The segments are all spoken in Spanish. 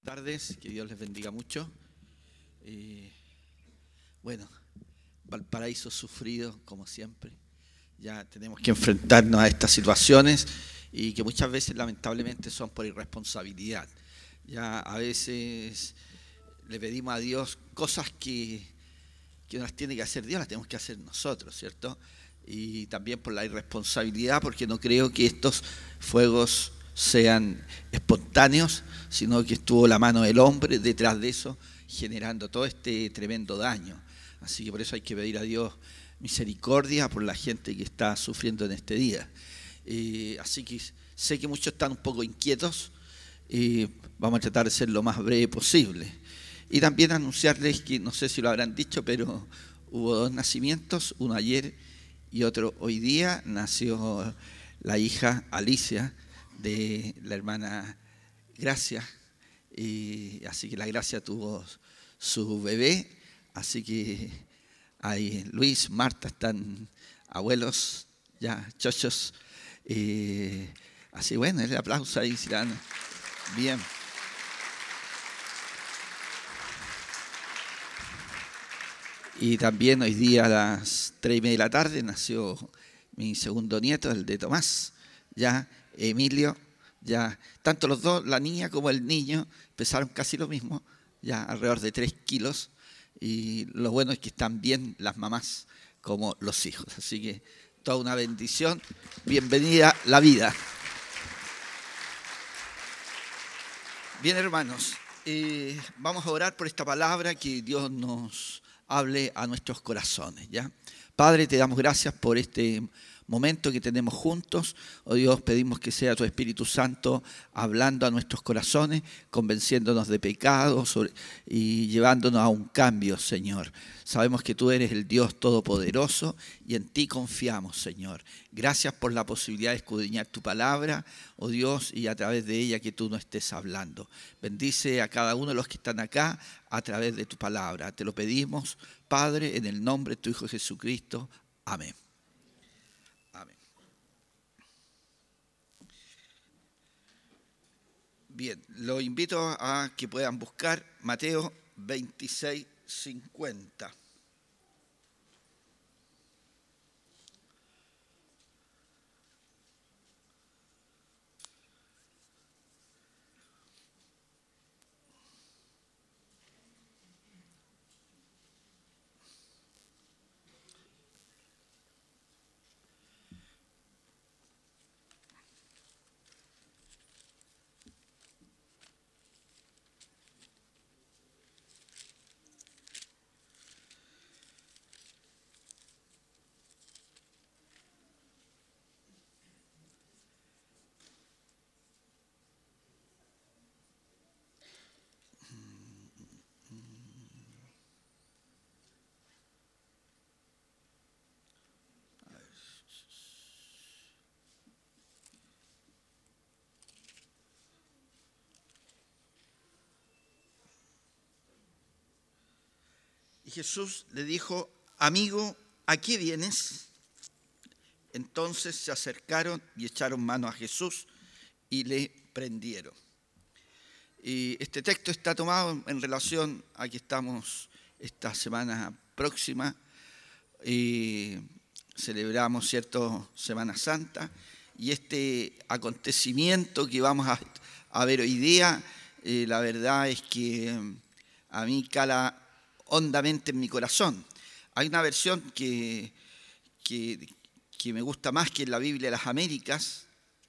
tardes, que Dios les bendiga mucho. Bueno, Valparaíso sufrido como siempre. Ya tenemos que enfrentarnos a estas situaciones y que muchas veces lamentablemente son por irresponsabilidad. Ya a veces le pedimos a Dios cosas que no las tiene que hacer Dios, las tenemos que hacer nosotros, ¿cierto? Y también por la irresponsabilidad, porque no creo que estos fuegos sean espontáneos, sino que estuvo la mano del hombre detrás de eso, generando todo este tremendo daño. Así que por eso hay que pedir a Dios misericordia por la gente que está sufriendo en este día. Así que sé que muchos están un poco inquietos, vamos a tratar de ser lo más breve posible. Y también anunciarles que, no sé si lo habrán dicho, pero hubo 2 nacimientos, uno ayer y otro hoy día. Nació la hija Alicia de la hermana Gracia, así que la Gracia tuvo su bebé, así que ahí Luis, Marta están abuelos, ya chochos, así bueno, el aplauso ahí, si dan bien. Y también hoy día a las 3:30 de la tarde nació mi segundo nieto, el de Tomás, ya Emilio, ya tanto los dos, la niña como el niño, pesaron casi lo mismo, ya alrededor de 3 kilos, y lo bueno es que están bien las mamás como los hijos, así que toda una bendición, bienvenida la vida. Bien, hermanos, vamos a orar por esta palabra, que Dios nos hable a nuestros corazones, ¿ya? Padre, te damos gracias por este momento que tenemos juntos. Oh Dios, pedimos que sea tu Espíritu Santo hablando a nuestros corazones, convenciéndonos de pecados y llevándonos a un cambio, Señor. Sabemos que tú eres el Dios Todopoderoso y en ti confiamos, Señor. Gracias por la posibilidad de escudriñar tu palabra, oh Dios, y a través de ella que tú nos estés hablando. Bendice a cada uno de los que están acá a través de tu palabra. Te lo pedimos, Padre, en el nombre de tu Hijo Jesucristo. Amén. Amén. Bien, los invito a que puedan buscar Mateo 26:50. Y Jesús le dijo: amigo, ¿a qué vienes? Entonces se acercaron y echaron mano a Jesús y le prendieron. Y este texto está tomado en relación a que estamos esta semana próxima y celebramos, ¿cierto?, Semana Santa, y este acontecimiento que vamos a ver hoy día, la verdad es que a mí cala hondamente en mi corazón. Hay una versión que me gusta más, que es la Biblia de las Américas.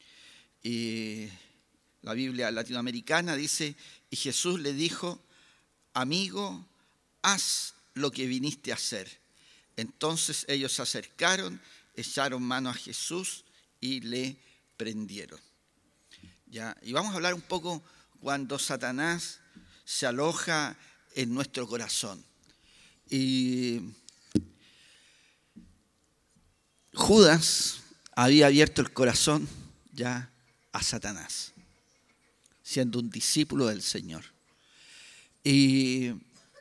La Biblia latinoamericana dice: y Jesús le dijo: amigo, haz lo que viniste a hacer. Entonces ellos se acercaron, echaron mano a Jesús y le prendieron. ¿Ya? Y vamos a hablar un poco cuando Satanás se aloja en nuestro corazón. Y Judas había abierto el corazón ya a Satanás, siendo un discípulo del Señor. Y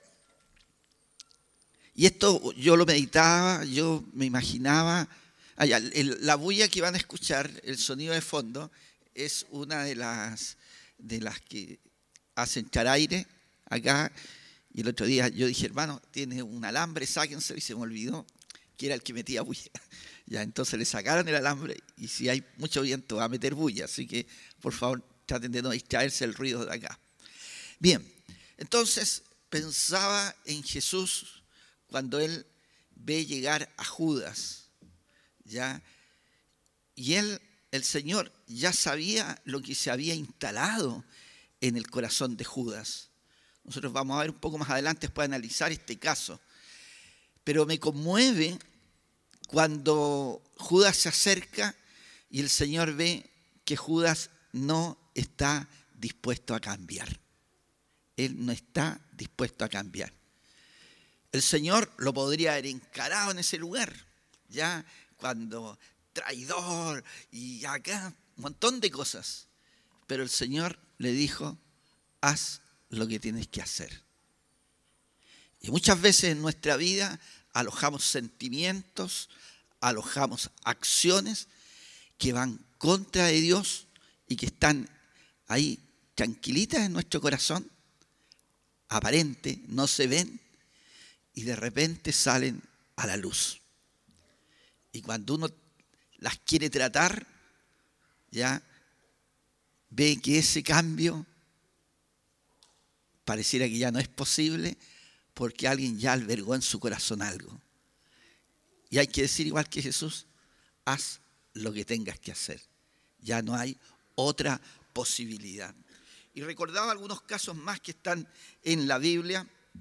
esto yo lo meditaba, yo me imaginaba. La bulla que van a escuchar, el sonido de fondo, es una de las que hace entrar aire acá. Y el otro día yo dije, hermano, tiene un alambre, sáquense, y se me olvidó que era el que metía bulla. Ya, entonces le sacaron el alambre y si hay mucho viento va a meter bulla. Así que, por favor, traten de no distraerse el ruido de acá. Bien, entonces pensaba en Jesús cuando él ve llegar a Judas, ¿ya? Y el Señor, ya sabía lo que se había instalado en el corazón de Judas. Nosotros vamos a ver un poco más adelante después de analizar este caso. Pero me conmueve cuando Judas se acerca y el Señor ve que Judas no está dispuesto a cambiar. Él no está dispuesto a cambiar. El Señor lo podría haber encarado en ese lugar, ya cuando traidor y acá un montón de cosas. Pero el Señor le dijo, haz lo que tienes que hacer. Y muchas veces en nuestra vida alojamos sentimientos, alojamos acciones que van contra de Dios y que están ahí tranquilitas en nuestro corazón, aparente, no se ven y de repente salen a la luz. Y cuando uno las quiere tratar, ya ve que ese cambio pareciera que ya no es posible porque alguien ya albergó en su corazón algo. Y hay que decir igual que Jesús, haz lo que tengas que hacer. Ya no hay otra posibilidad. Y recordaba algunos casos más que están en la Biblia.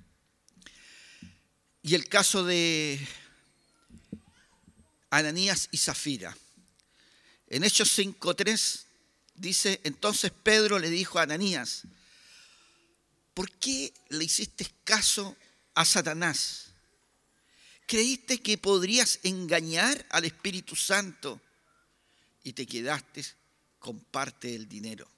Y el caso de Ananías y Zafira. En Hechos 5:3 dice, entonces Pedro le dijo a Ananías, ¿por qué le hiciste caso a Satanás? ¿Creíste que podrías engañar al Espíritu Santo y te quedaste con parte del dinero?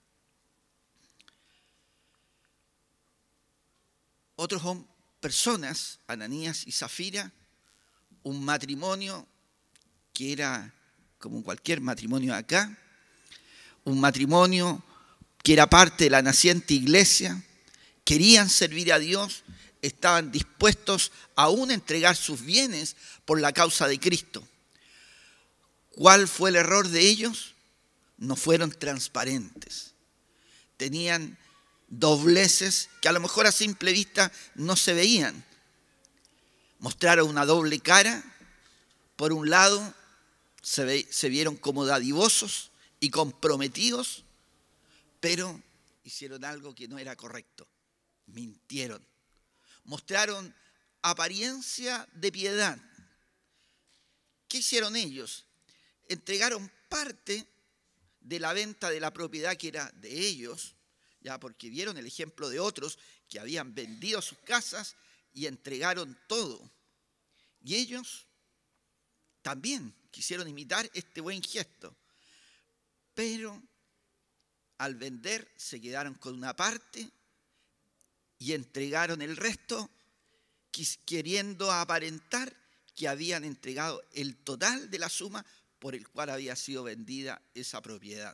Otros son personas, Ananías y Zafira, un matrimonio que era como cualquier matrimonio acá, un matrimonio que era parte de la naciente iglesia, querían servir a Dios, estaban dispuestos aún a entregar sus bienes por la causa de Cristo. ¿Cuál fue el error de ellos? No fueron transparentes. Tenían dobleces que a lo mejor a simple vista no se veían. Mostraron una doble cara. Por un lado, se vieron como dadivosos y comprometidos, pero hicieron algo que no era correcto. Mintieron. Mostraron apariencia de piedad. ¿Qué hicieron ellos? Entregaron parte de la venta de la propiedad que era de ellos, ya porque vieron el ejemplo de otros que habían vendido sus casas y entregaron todo. Y ellos también quisieron imitar este buen gesto, pero al vender se quedaron con una parte y entregaron el resto, queriendo aparentar que habían entregado el total de la suma por el cual había sido vendida esa propiedad.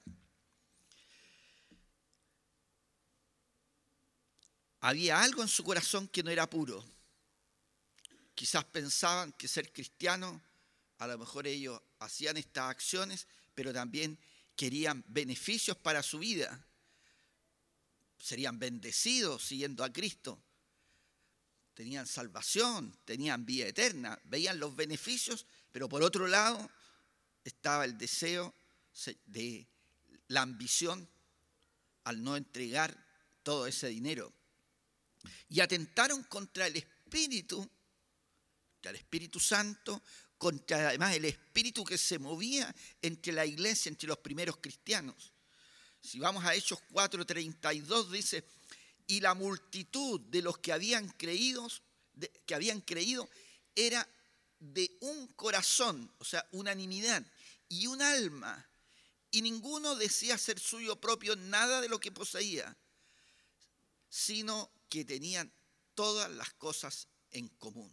Había algo en su corazón que no era puro. Quizás pensaban que ser cristiano, a lo mejor ellos hacían estas acciones, pero también querían beneficios para su vida. Serían bendecidos siguiendo a Cristo. Tenían salvación, tenían vida eterna, veían los beneficios, pero por otro lado estaba el deseo de la ambición al no entregar todo ese dinero. Y atentaron contra el Espíritu Santo, contra además el espíritu que se movía entre la iglesia, entre los primeros cristianos. Si vamos a Hechos 4:32 dice, y la multitud de los que habían creído era de un corazón, o sea, unanimidad, y un alma, y ninguno decía ser suyo propio nada de lo que poseía, sino que tenían todas las cosas en común.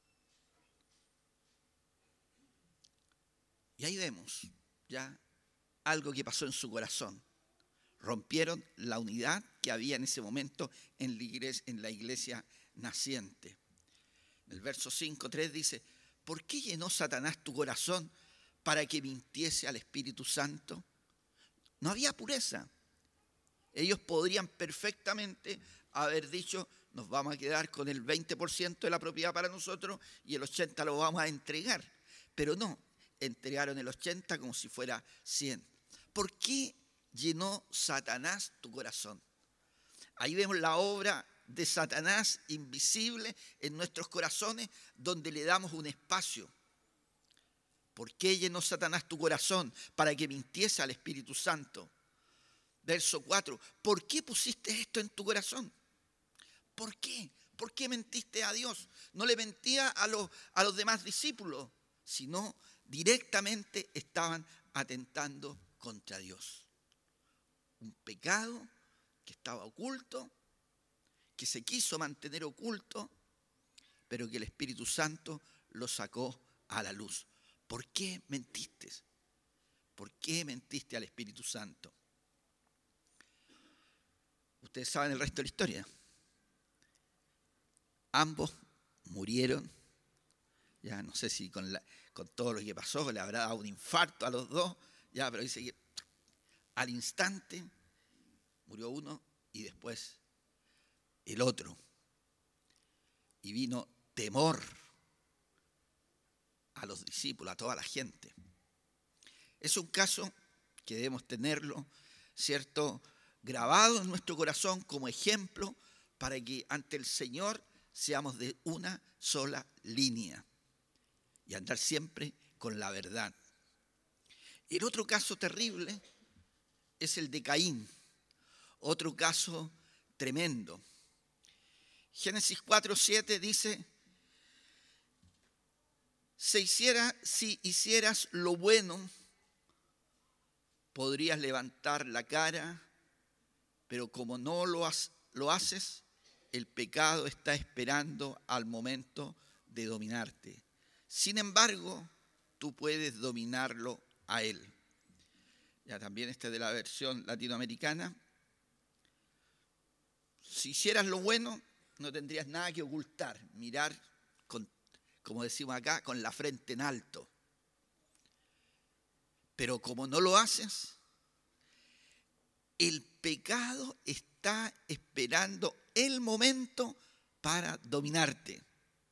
Y ahí vemos ya algo que pasó en su corazón. Rompieron la unidad que que había en ese momento en la iglesia naciente. En el verso 5:3 dice: ¿por qué llenó Satanás tu corazón para que mintiese al Espíritu Santo? No había pureza. Ellos podrían perfectamente haber dicho: nos vamos a quedar con el 20% de la propiedad para nosotros y el 80% lo vamos a entregar. Pero no, entregaron el 80% como si fuera 100%. ¿Por qué llenó Satanás tu corazón? Ahí vemos la obra de Satanás invisible en nuestros corazones, donde le damos un espacio. ¿Por qué llenó Satanás tu corazón? Para que mintiese al Espíritu Santo. Verso 4, ¿por qué pusiste esto en tu corazón? ¿Por qué? ¿Por qué mentiste a Dios? No le mentía a los demás discípulos, sino directamente estaban atentando contra Dios. Un pecado que estaba oculto, que se quiso mantener oculto, pero que el Espíritu Santo lo sacó a la luz. ¿Por qué mentiste? ¿Por qué mentiste al Espíritu Santo? Ustedes saben el resto de la historia. Ambos murieron. Ya no sé si con todo lo que pasó le habrá dado un infarto a los dos. Ya, pero dice que al instante murió uno y después el otro. Y vino temor a los discípulos, a toda la gente. Es un caso que debemos tenerlo, ¿cierto?, grabado en nuestro corazón como ejemplo para que ante el Señor seamos de una sola línea y andar siempre con la verdad. El otro caso terrible es el de Caín, otro caso tremendo. Génesis 4:7 dice: si hicieras lo bueno, podrías levantar la cara, pero como no lo haces, el pecado está esperando al momento de dominarte. Sin embargo, tú puedes dominarlo a él. Ya también este de la versión latinoamericana. Si hicieras lo bueno, no tendrías nada que ocultar. Mirar, como decimos acá, con la frente en alto. Pero como no lo haces, el pecado está esperando el momento para dominarte.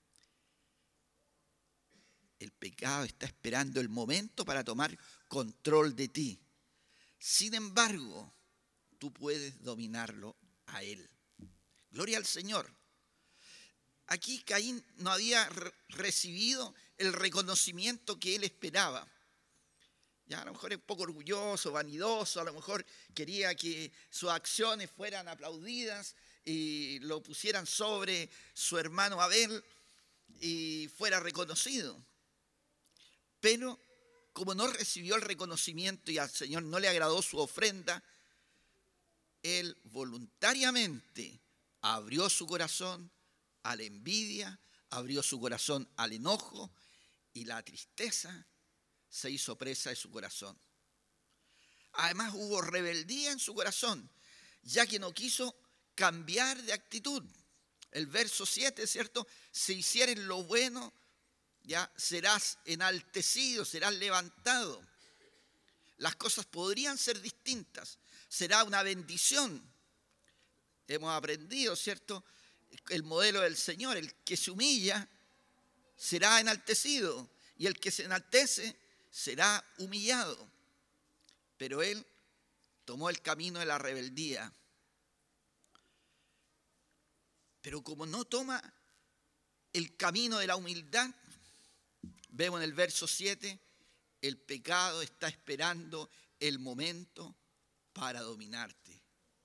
El pecado está esperando el momento para tomar control de ti. Sin embargo, tú puedes dominarlo a él. Gloria al Señor. Aquí Caín no había recibido el reconocimiento que él esperaba. Ya, a lo mejor es un poco orgulloso, vanidoso, a lo mejor quería que sus acciones fueran aplaudidas y lo pusieran sobre su hermano Abel y fuera reconocido. Pero como no recibió el reconocimiento y al Señor no le agradó su ofrenda, él voluntariamente abrió su corazón a la envidia, abrió su corazón al enojo, y la tristeza se hizo presa de su corazón. Además hubo rebeldía en su corazón, ya que no quiso cambiar de actitud. El verso 7, ¿cierto? Si hicieres lo bueno, ya serás enaltecido, serás levantado. Las cosas podrían ser distintas, será una bendición. Hemos aprendido, ¿cierto?, el modelo del Señor: el que se humilla será enaltecido y el que se enaltece será humillado. Pero él tomó el camino de la rebeldía. Pero como no toma el camino de la humildad, vemos en el verso 7, el pecado está esperando el momento para dominarte.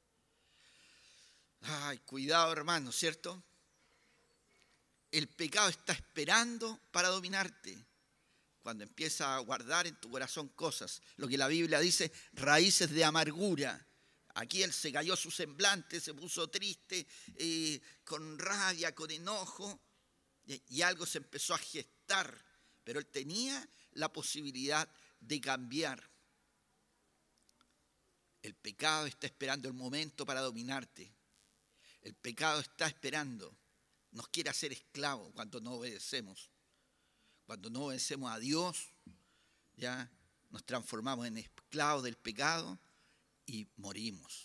Ay, cuidado, hermano, ¿cierto? El pecado está esperando para dominarte. Cuando empieza a guardar en tu corazón cosas, lo que la Biblia dice, raíces de amargura. Aquí él se cayó su semblante, se puso triste, con rabia, con enojo, y algo se empezó a gestar. Pero él tenía la posibilidad de cambiar. El pecado está esperando el momento para dominarte. El pecado está esperando. Nos quiere hacer esclavos cuando no obedecemos. Cuando no obedecemos a Dios, ya nos transformamos en esclavos del pecado y morimos.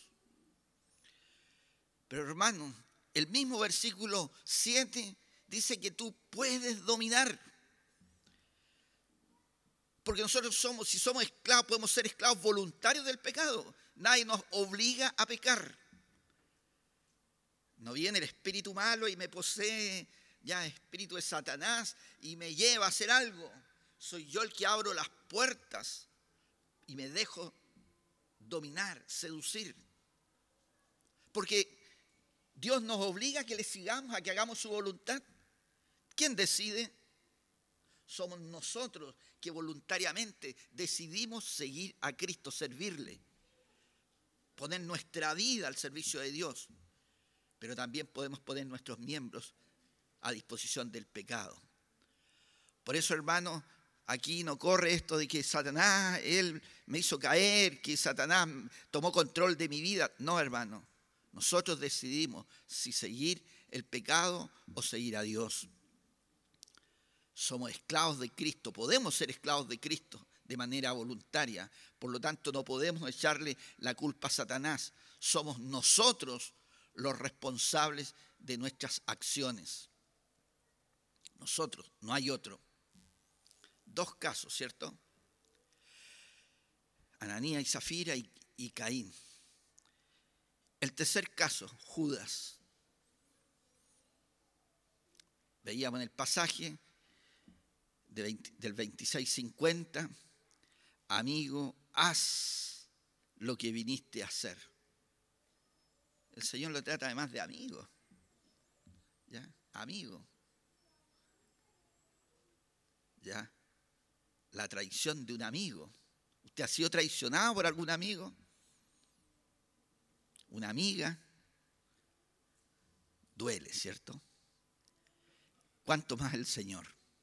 Pero hermano, el mismo versículo 7 dice que tú puedes dominar. Porque nosotros si somos esclavos, podemos ser esclavos voluntarios del pecado. Nadie nos obliga a pecar. No viene el espíritu malo y me posee, ya espíritu de Satanás, y me lleva a hacer algo. Soy yo el que abro las puertas y me dejo dominar, seducir. Porque Dios nos obliga a que le sigamos, a que hagamos su voluntad. ¿Quién decide? Somos nosotros que voluntariamente decidimos seguir a Cristo, servirle, poner nuestra vida al servicio de Dios. Pero también podemos poner nuestros miembros a disposición del pecado. Por eso, hermano, aquí no corre esto de que Satanás, él me hizo caer, que Satanás tomó control de mi vida. No, hermano, nosotros decidimos si seguir el pecado o seguir a Dios. Somos esclavos de Cristo, podemos ser esclavos de Cristo de manera voluntaria. Por lo tanto, no podemos echarle la culpa a Satanás. Somos nosotros los responsables de nuestras acciones. Nosotros, no hay otro. Dos casos, ¿cierto? Ananías y Zafira y Caín. El tercer caso, Judas. Veíamos en el pasaje del 26:50, amigo, haz lo que viniste a hacer. El Señor lo trata además de amigo. ¿Ya? Amigo. ¿Ya? La traición de un amigo. ¿Usted ha sido traicionado por algún amigo? ¿Una amiga? Duele, ¿cierto? ¿Cuánto más el Señor?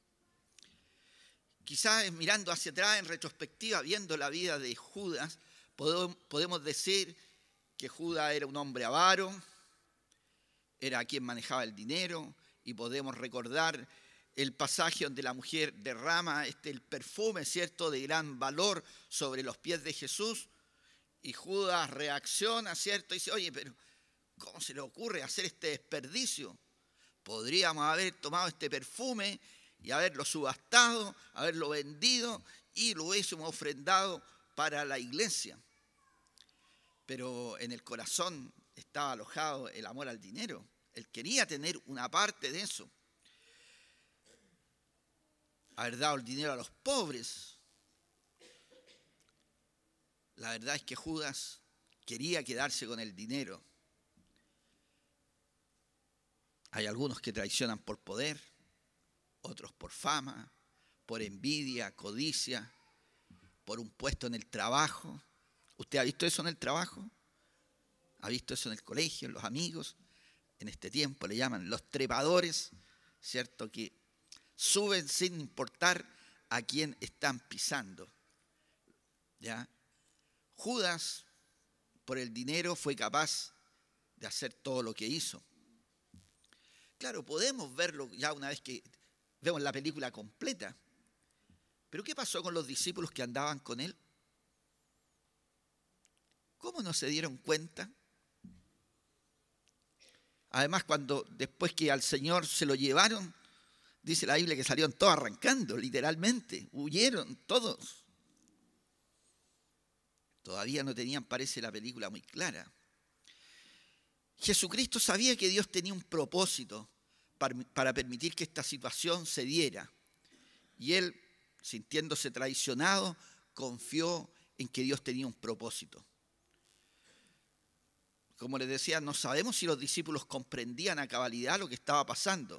Quizás mirando hacia atrás en retrospectiva, viendo la vida de Judas, podemos decir que Judas era un hombre avaro, era quien manejaba el dinero, y podemos recordar el pasaje donde la mujer derrama el perfume, ¿cierto?, de gran valor sobre los pies de Jesús, y Judas reacciona, ¿cierto?, y dice, oye, pero ¿cómo se le ocurre hacer este desperdicio? Podríamos haber tomado este perfume y haberlo subastado, haberlo vendido y lo hubiésemos ofrendado para la iglesia. Pero en el corazón estaba alojado el amor al dinero. Él quería tener una parte de eso. Haber dado el dinero a los pobres. La verdad es que Judas quería quedarse con el dinero. Hay algunos que traicionan por poder, otros por fama, por envidia, codicia, por un puesto en el trabajo. ¿Usted ha visto eso en el trabajo? ¿Ha visto eso en el colegio, en los amigos? En este tiempo le llaman los trepadores, ¿cierto? Que suben sin importar a quién están pisando. ¿Ya? Judas, por el dinero, fue capaz de hacer todo lo que hizo. Claro, podemos verlo ya una vez que vemos la película completa. Pero ¿qué pasó con los discípulos que andaban con él? ¿Cómo no se dieron cuenta? Además, después que al Señor se lo llevaron, dice la Biblia que salieron todos arrancando, literalmente, huyeron todos. Todavía no tenían, parece, la película muy clara. Jesucristo sabía que Dios tenía un propósito para permitir que esta situación se diera. Y él, sintiéndose traicionado, confió en que Dios tenía un propósito. Como les decía, no sabemos si los discípulos comprendían a cabalidad lo que estaba pasando.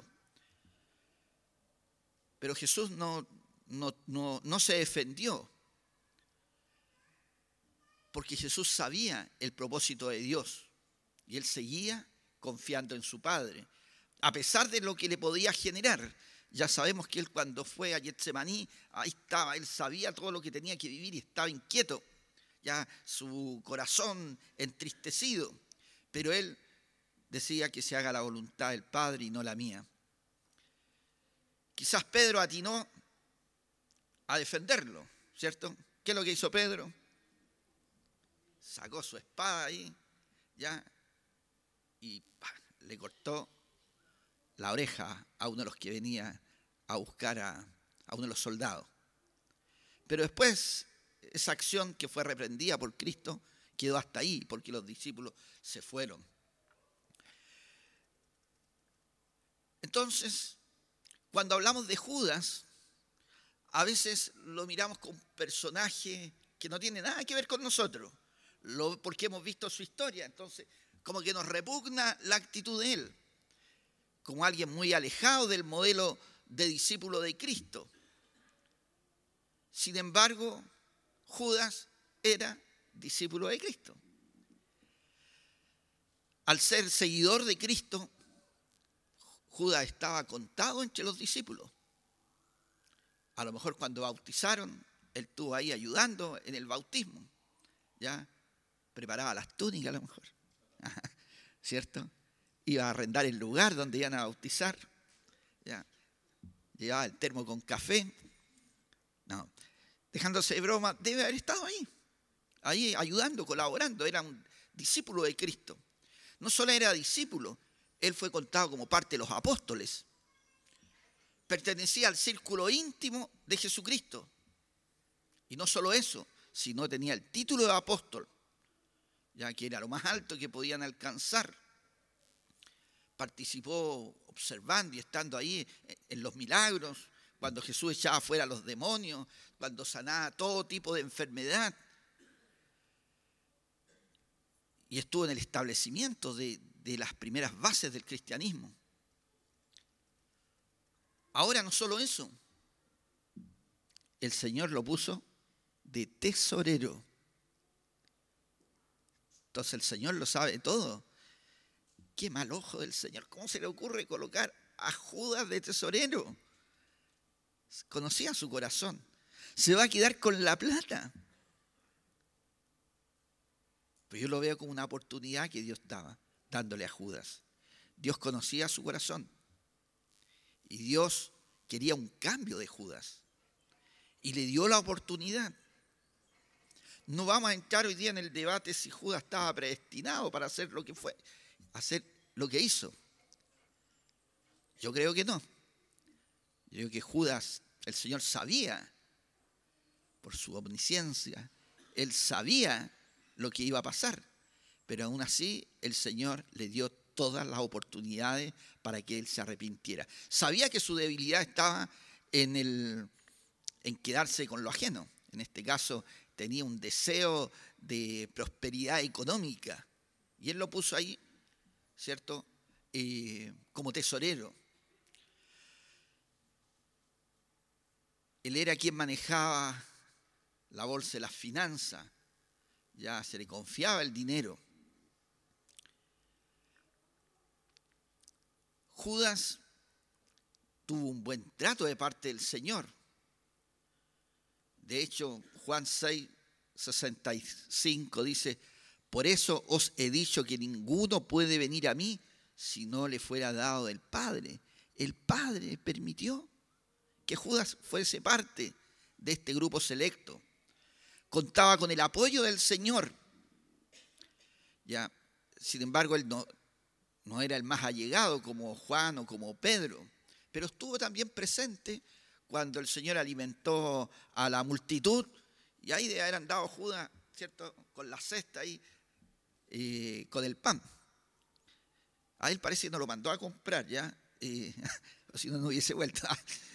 Pero Jesús no se defendió. Porque Jesús sabía el propósito de Dios. Y él seguía confiando en su Padre. A pesar de lo que le podía generar. Ya sabemos que él cuando fue a Getsemaní, ahí estaba, él sabía todo lo que tenía que vivir y estaba inquieto. ya su corazón entristecido, pero él decía que se haga la voluntad del Padre y no la mía. Quizás Pedro atinó a defenderlo, ¿cierto? ¿Qué es lo que hizo Pedro? Sacó su espada ahí, ya, y le cortó la oreja a uno de los que venía a buscar a uno de los soldados. Pero después, esa acción que fue reprendida por Cristo quedó hasta ahí, porque los discípulos se fueron. Entonces, cuando hablamos de Judas, a veces lo miramos como un personaje que no tiene nada que ver con nosotros, porque hemos visto su historia. Entonces, como que nos repugna la actitud de él, como alguien muy alejado del modelo de discípulo de Cristo. Sin embargo, Judas era discípulo de Cristo. Al ser seguidor de Cristo, Judas estaba contado entre los discípulos. A lo mejor cuando bautizaron, él estuvo ahí ayudando en el bautismo. Ya preparaba las túnicas a lo mejor. ¿Cierto? Iba a arrendar el lugar donde iban a bautizar. Ya. Llevaba el termo con café. No, dejándose de broma, debe haber estado ahí ayudando, colaborando. Era un discípulo de Cristo. No solo era discípulo, él fue contado como parte de los apóstoles. Pertenecía al círculo íntimo de Jesucristo. Y no solo eso, sino tenía el título de apóstol, ya que era lo más alto que podían alcanzar. Participó observando y estando ahí en los milagros, cuando Jesús echaba fuera a los demonios, cuando sanaba todo tipo de enfermedad. Y estuvo en el establecimiento de las primeras bases del cristianismo. Ahora no solo eso, el Señor lo puso de tesorero. Entonces el Señor lo sabe todo. Qué mal ojo del Señor. ¿Cómo se le ocurre colocar a Judas de tesorero? Conocía su corazón. Se va a quedar con la plata. Pero yo lo veo como una oportunidad que Dios estaba dándole a Judas. Dios conocía su corazón. Y Dios quería un cambio de Judas. Y le dio la oportunidad. No vamos a entrar hoy día en el debate si Judas estaba predestinado para hacer lo que fue, hacer lo que hizo. Yo creo que no. Yo creo que Judas, el Señor sabía, por su omnisciencia, él sabía lo que iba a pasar. Pero aún así, el Señor le dio todas las oportunidades para que él se arrepintiera. Sabía que su debilidad estaba en quedarse con lo ajeno. En este caso, tenía un deseo de prosperidad económica. Y él lo puso ahí, ¿cierto? Como tesorero. Él era quien manejaba la bolsa de las finanzas. Ya se le confiaba el dinero. Judas tuvo un buen trato de parte del Señor. De hecho, Juan 6:65 dice: por eso os he dicho que ninguno puede venir a mí si no le fuera dado del Padre. El Padre permitió que Judas fuese parte de este grupo selecto. Contaba con el apoyo del Señor. Ya, sin embargo, él no era el más allegado como Juan o como Pedro, pero estuvo también presente cuando el Señor alimentó a la multitud, y ahí de haber andado Judas, ¿cierto?, con la cesta ahí, con el pan. A él parece que no lo mandó a comprar, ¿ya? O si no, no hubiese vuelto.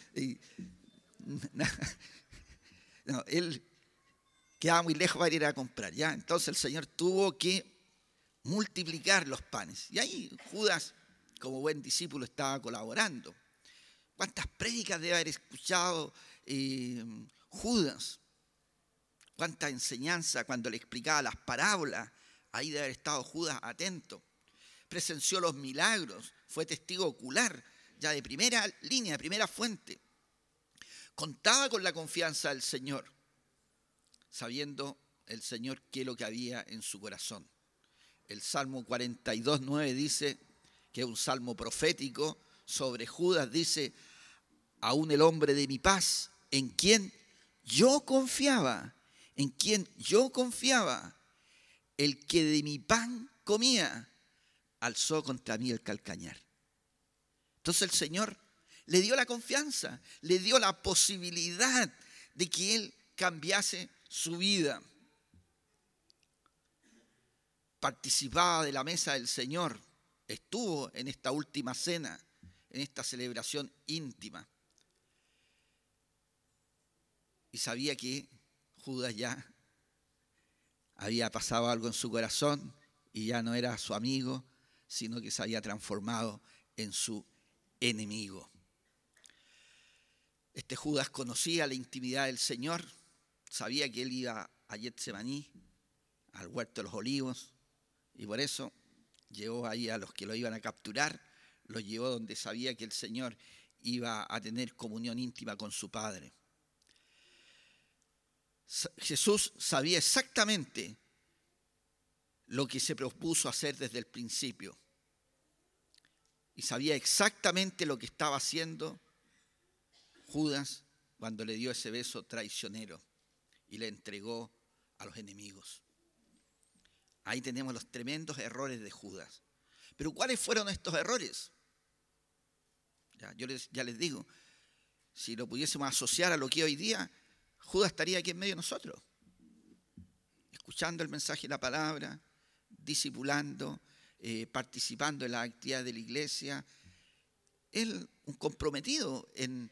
No, él quedaba muy lejos para ir a comprar, ¿ya? Entonces el Señor tuvo que multiplicar los panes. Y ahí Judas, como buen discípulo, estaba colaborando. ¿Cuántas prédicas debe haber escuchado Judas? ¿Cuánta enseñanza cuando le explicaba las parábolas? Ahí debe haber estado Judas atento. Presenció los milagros, fue testigo ocular, ya de primera línea, de primera fuente. Contaba con la confianza del Señor, sabiendo el Señor qué es lo que había en su corazón. El Salmo 42:9 dice, que es un salmo profético sobre Judas, dice: aún el hombre de mi paz, en quien yo confiaba, el que de mi pan comía, alzó contra mí el calcañar. Entonces el Señor le dio la confianza, le dio la posibilidad de que él cambiase su vida. Participaba de la mesa del Señor, estuvo en esta última cena, en esta celebración íntima. Y sabía que Judas ya había pasado algo en su corazón y ya no era su amigo, sino que se había transformado en su enemigo. Este Judas conocía la intimidad del Señor, sabía que él iba a Getsemaní, al huerto de los olivos, y por eso llevó ahí a los que lo iban a capturar, los llevó donde sabía que el Señor iba a tener comunión íntima con su Padre. Jesús sabía exactamente lo que se propuso hacer desde el principio. Y sabía exactamente lo que estaba haciendo Judas cuando le dio ese beso traicionero y le entregó a los enemigos. Ahí tenemos los tremendos errores de Judas. Pero ¿cuáles fueron estos errores? Ya les digo, si lo pudiésemos asociar a lo que hoy día, Judas estaría aquí en medio de nosotros, escuchando el mensaje de la palabra, discipulando, participando en las actividades de la iglesia. Él, un comprometido,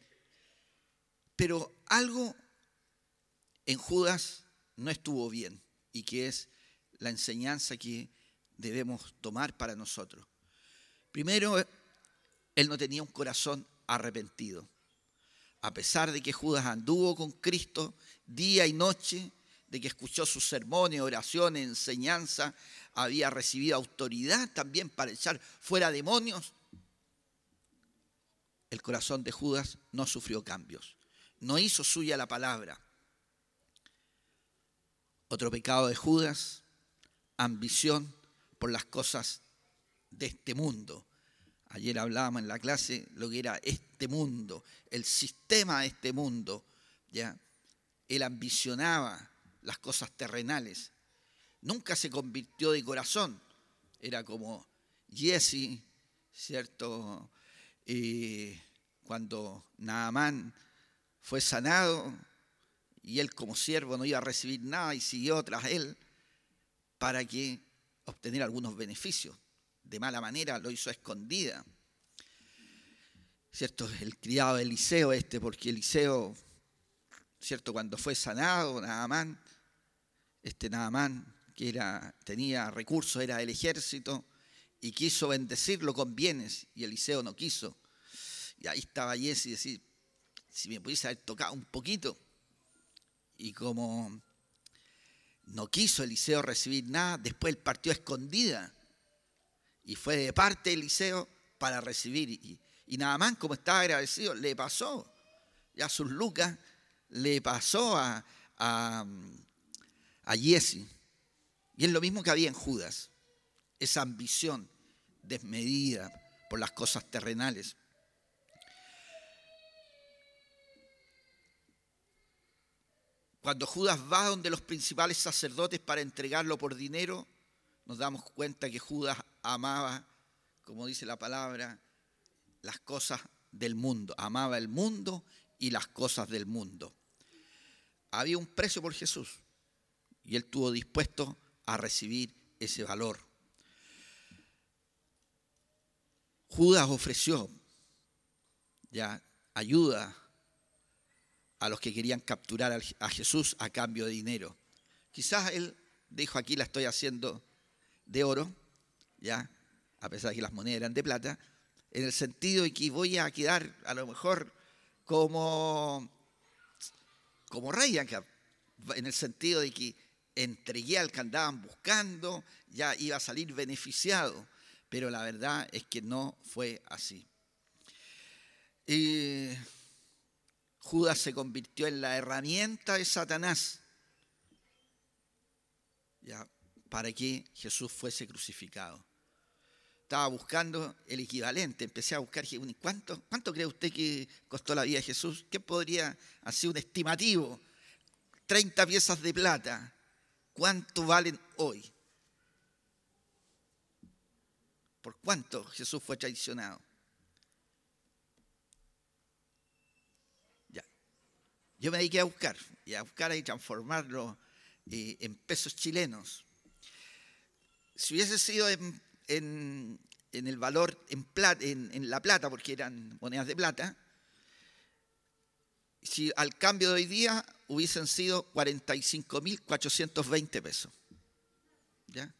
pero algo en Judas no estuvo bien, y que es la enseñanza que debemos tomar para nosotros. Primero, él no tenía un corazón arrepentido. A pesar de que Judas anduvo con Cristo día y noche, de que escuchó sus sermones, oraciones, enseñanza, había recibido autoridad también para echar fuera demonios, el corazón de Judas no sufrió cambios, no hizo suya la palabra. Otro pecado de Judas: ambición por las cosas de este mundo. Ayer hablábamos en la clase lo que era este mundo, el sistema de este mundo, ¿ya? Él ambicionaba las cosas terrenales. Nunca se convirtió de corazón. Era como Giezi, ¿cierto? Cuando Naamán fue sanado y él como siervo no iba a recibir nada y siguió tras él para que obtener algunos beneficios. De mala manera lo hizo a escondida. ¿Cierto? El criado de Eliseo porque Eliseo, ¿cierto? Cuando fue sanado, Naamán que tenía recursos, era del ejército, y quiso bendecirlo con bienes, y Eliseo no quiso. Y ahí estaba Giezi y decía: si me pudiese haber tocado un poquito. Y como no quiso Eliseo recibir nada, después él partió a escondida. Y fue de parte de Eliseo para recibir. Y Naamán, como estaba agradecido, le pasó ya sus lucas, le pasó a Giezi. Y es lo mismo que había en Judas, esa ambición desmedida por las cosas terrenales. Cuando Judas va donde los principales sacerdotes para entregarlo por dinero, nos damos cuenta que Judas amaba, como dice la palabra, las cosas del mundo. Amaba el mundo y las cosas del mundo. Había un precio por Jesús y él estuvo dispuesto a recibir ese valor. Judas ofreció ya ayuda a los que querían capturar a Jesús a cambio de dinero. Quizás él dijo: aquí la estoy haciendo de oro, ya, a pesar de que las monedas eran de plata, en el sentido de que voy a quedar a lo mejor como rey acá, en el sentido de que entregué al que andaban buscando, ya iba a salir beneficiado, pero la verdad es que no fue así. Judas se convirtió en la herramienta de Satanás ¿ya?, para que Jesús fuese crucificado. Estaba buscando el equivalente, empecé a buscar, ¿cuánto cree usted que costó la vida de Jesús? ¿Qué podría hacer un estimativo? 30 piezas de plata, ¿cuánto valen hoy? ¿Por cuánto Jesús fue traicionado? Ya. Yo me dediqué a buscar y transformarlo en pesos chilenos. Si hubiese sido en el valor en la plata, porque eran monedas de plata, si al cambio de hoy día hubiesen sido 45.420 pesos. ¿Ya?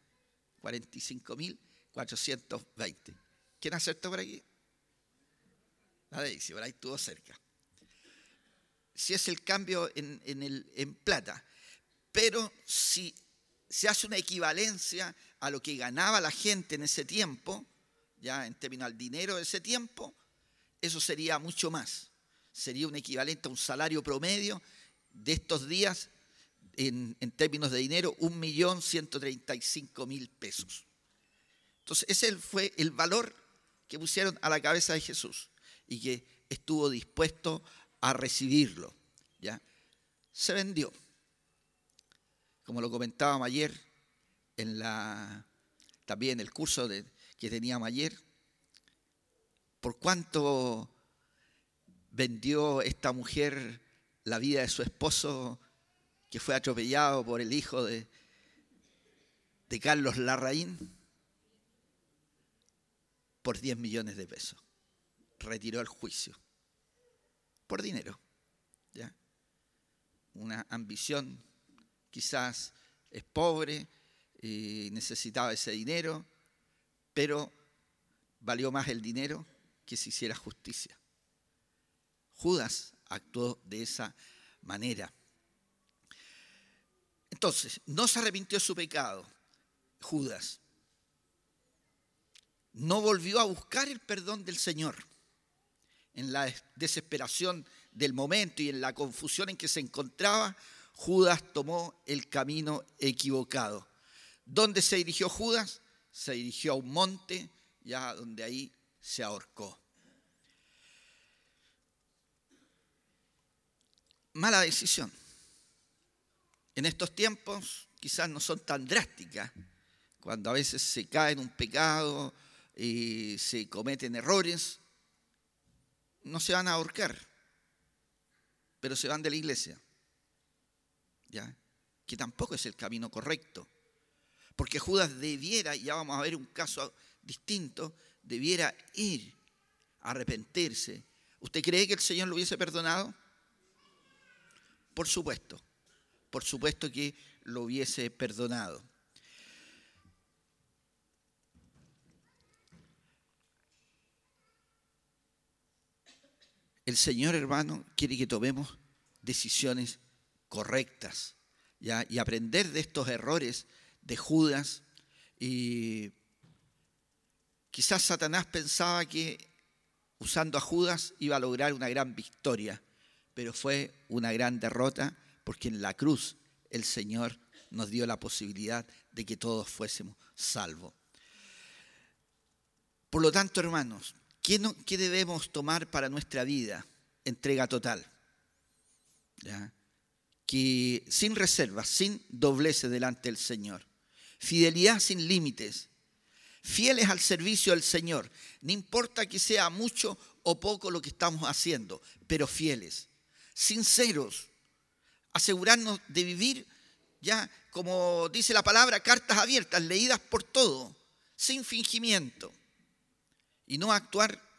45.420. ¿Quién acertó por aquí? La Daisy, por ahí estuvo cerca. Si es el cambio en plata. Pero si se hace una equivalencia a lo que ganaba la gente en ese tiempo, ya en términos al dinero de ese tiempo, eso sería mucho más. Sería un equivalente a un salario promedio de estos días, en términos de dinero, 1.135.000 pesos. Entonces, ese fue el valor que pusieron a la cabeza de Jesús y que estuvo dispuesto a recibirlo. ¿Ya? Se vendió. Como lo comentábamos ayer, también en el curso que teníamos ayer, ¿por cuánto vendió esta mujer la vida de su esposo, que fue atropellado por el hijo de Carlos Larraín? Por 10 millones de pesos. Retiró el juicio. Por dinero. ¿Ya? Una ambición, quizás es pobre y necesitaba ese dinero, pero valió más el dinero que se hiciera justicia. Judas actuó de esa manera. Entonces, no se arrepintió de su pecado, Judas. No volvió a buscar el perdón del Señor. En la desesperación del momento y en la confusión en que se encontraba, Judas tomó el camino equivocado. ¿Dónde se dirigió Judas? Se dirigió a un monte, ya donde ahí se ahorcó. Mala decisión. En estos tiempos quizás no son tan drásticas, cuando a veces se cae en un pecado y se cometen errores, no se van a ahorcar, pero se van de la iglesia. ¿Ya? Que tampoco es el camino correcto. Porque Judas debiera, ya vamos a ver un caso distinto, debiera ir a arrepentirse. ¿Usted cree que el Señor lo hubiese perdonado? Por supuesto que lo hubiese perdonado. El Señor, hermano, quiere que tomemos decisiones correctas, ¿ya? Y aprender de estos errores de Judas. Y quizás Satanás pensaba que usando a Judas iba a lograr una gran victoria, pero fue una gran derrota, porque en la cruz el Señor nos dio la posibilidad de que todos fuésemos salvos. Por lo tanto, hermanos, ¿qué debemos tomar para nuestra vida? Entrega total. ¿Ya? Que sin reservas, sin dobleces delante del Señor. Fidelidad sin límites. Fieles al servicio del Señor. No importa que sea mucho o poco lo que estamos haciendo, pero fieles. Sinceros. Asegurarnos de vivir, ya como dice la palabra, cartas abiertas, leídas por todo, sin fingimiento. Y no actuar